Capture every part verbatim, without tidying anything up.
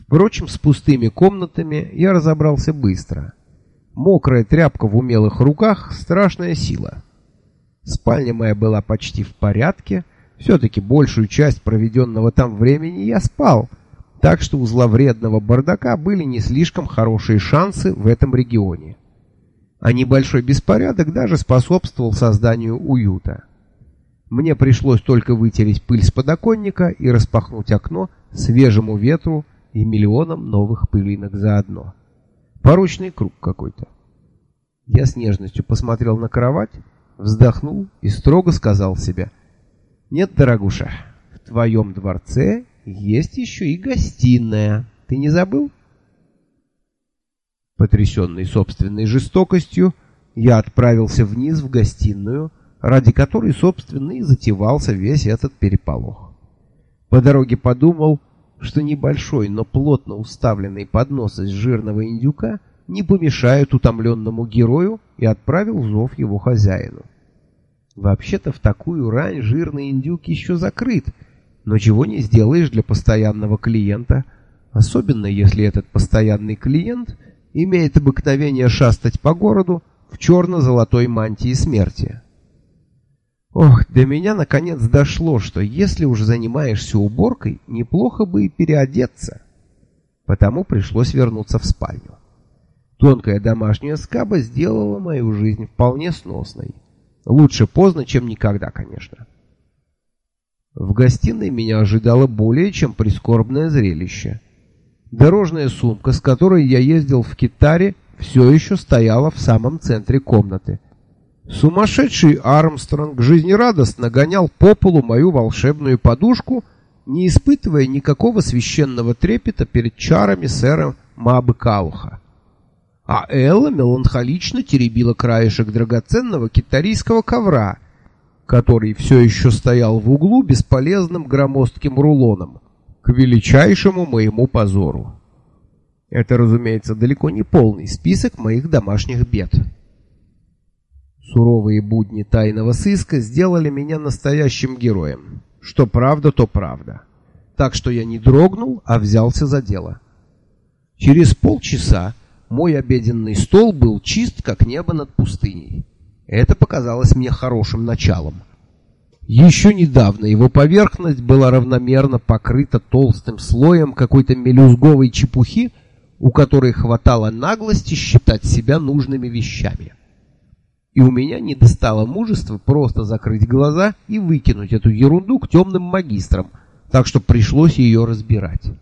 Впрочем, с пустыми комнатами я разобрался быстро. Мокрая тряпка в умелых руках — страшная сила. Спальня моя была почти в порядке, все-таки большую часть проведенного там времени я спал, так что у зловредного бардака были не слишком хорошие шансы в этом регионе. А небольшой беспорядок даже способствовал созданию уюта. Мне пришлось только вытереть пыль с подоконника и распахнуть окно свежему ветру и миллионам новых пылинок заодно. Порочный круг какой-то. Я с нежностью посмотрел на кровать, вздохнул и строго сказал себе: «Нет, дорогуша, в твоем дворце есть еще и гостиная. Ты не забыл?» Потрясенный собственной жестокостью, я отправился вниз в гостиную, ради которой, собственно, и затевался весь этот переполох. По дороге подумал, что небольшой, но плотно уставленный поднос из жирного индюка не помешает утомленному герою, и отправил зов его хозяину. Вообще-то в такую рань жирный индюк еще закрыт, но чего не сделаешь для постоянного клиента, особенно если этот постоянный клиент имеет обыкновение шастать по городу в черно-золотой мантии смерти. Ох, до меня наконец дошло, что если уж занимаешься уборкой, неплохо бы и переодеться. Потому пришлось вернуться в спальню. Тонкая домашняя скаба сделала мою жизнь вполне сносной. Лучше поздно, чем никогда, конечно. В гостиной меня ожидало более чем прискорбное зрелище. Дорожная сумка, с которой я ездил в Китаре, все еще стояла в самом центре комнаты. Сумасшедший Армстронг жизнерадостно гонял по полу мою волшебную подушку, не испытывая никакого священного трепета перед чарами сэра Мабы Калуха. А Элла меланхолично теребила краешек драгоценного китарийского ковра, который все еще стоял в углу бесполезным громоздким рулоном, к величайшему моему позору. Это, разумеется, далеко не полный список моих домашних бед. Суровые будни тайного сыска сделали меня настоящим героем. Что правда, то правда. Так что я не дрогнул, а взялся за дело. Через полчаса мой обеденный стол был чист, как небо над пустыней. Это показалось мне хорошим началом. Еще недавно его поверхность была равномерно покрыта толстым слоем какой-то мелюзговой чепухи, у которой хватало наглости считать себя нужными вещами. И у меня не достало мужества просто закрыть глаза и выкинуть эту ерунду к темным магистрам, так что пришлось ее разбирать.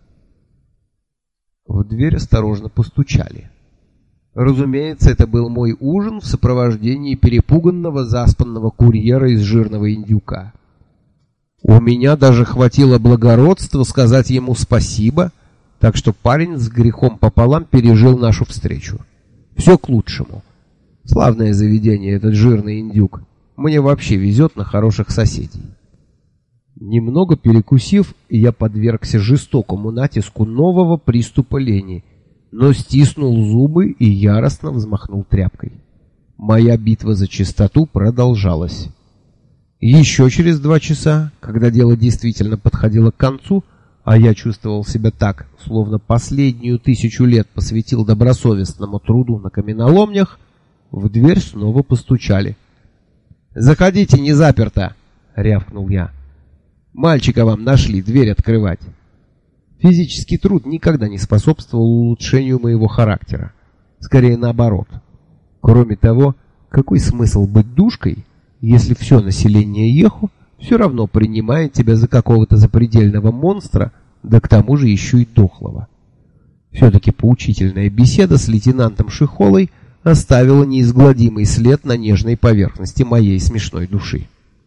В дверь осторожно постучали. Разумеется, это был мой ужин в сопровождении перепуганного заспанного курьера из жирного индюка. У меня даже хватило благородства сказать ему спасибо, так что парень с грехом пополам пережил нашу встречу. Все к лучшему. Славное заведение этот жирный индюк. Мне вообще везет на хороших соседей. Немного перекусив, я подвергся жестокому натиску нового приступа лени, но стиснул зубы и яростно взмахнул тряпкой. Моя битва за чистоту продолжалась. Еще через два часа, когда дело действительно подходило к концу, а я чувствовал себя так, словно последнюю тысячу лет посвятил добросовестному труду на каменоломнях, в дверь снова постучали. «Заходите, не заперто!» — рявкнул я. «Мальчика вам нашли, дверь открывать». Физический труд никогда не способствовал улучшению моего характера. Скорее наоборот. Кроме того, какой смысл быть душкой, если все население Еху все равно принимает тебя за какого-то запредельного монстра, да к тому же еще и дохлого. Все-таки поучительная беседа с лейтенантом Шихолой оставила неизгладимый след на нежной поверхности моей смешной души.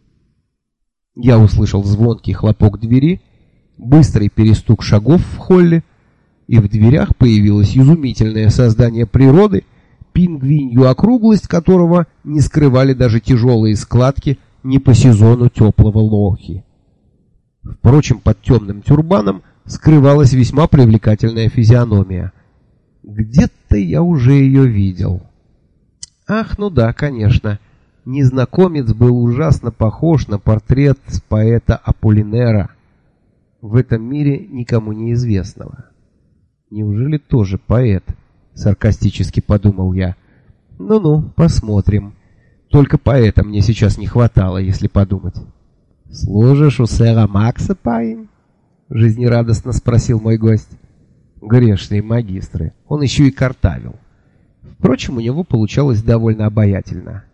Я услышал звонкий хлопок двери, быстрый перестук шагов в холле, и в дверях появилось изумительное создание природы, пингвинью округлость которого не скрывали даже тяжелые складки не по сезону теплого лохи. Впрочем, под темным тюрбаном скрывалась весьма привлекательная физиономия. Где-то я уже ее видел. Ах, ну да, конечно. Незнакомец был ужасно похож на портрет поэта Аполлинера, в этом мире никому неизвестного. Неужели тоже поэт? Саркастически подумал я. Ну-ну, посмотрим. Только поэта мне сейчас не хватало, если подумать. Служишь у сэра Макса, парень? Жизнерадостно спросил мой гость. Грешные магистры. Он еще и картавил. Впрочем, у него получалось довольно обаятельно.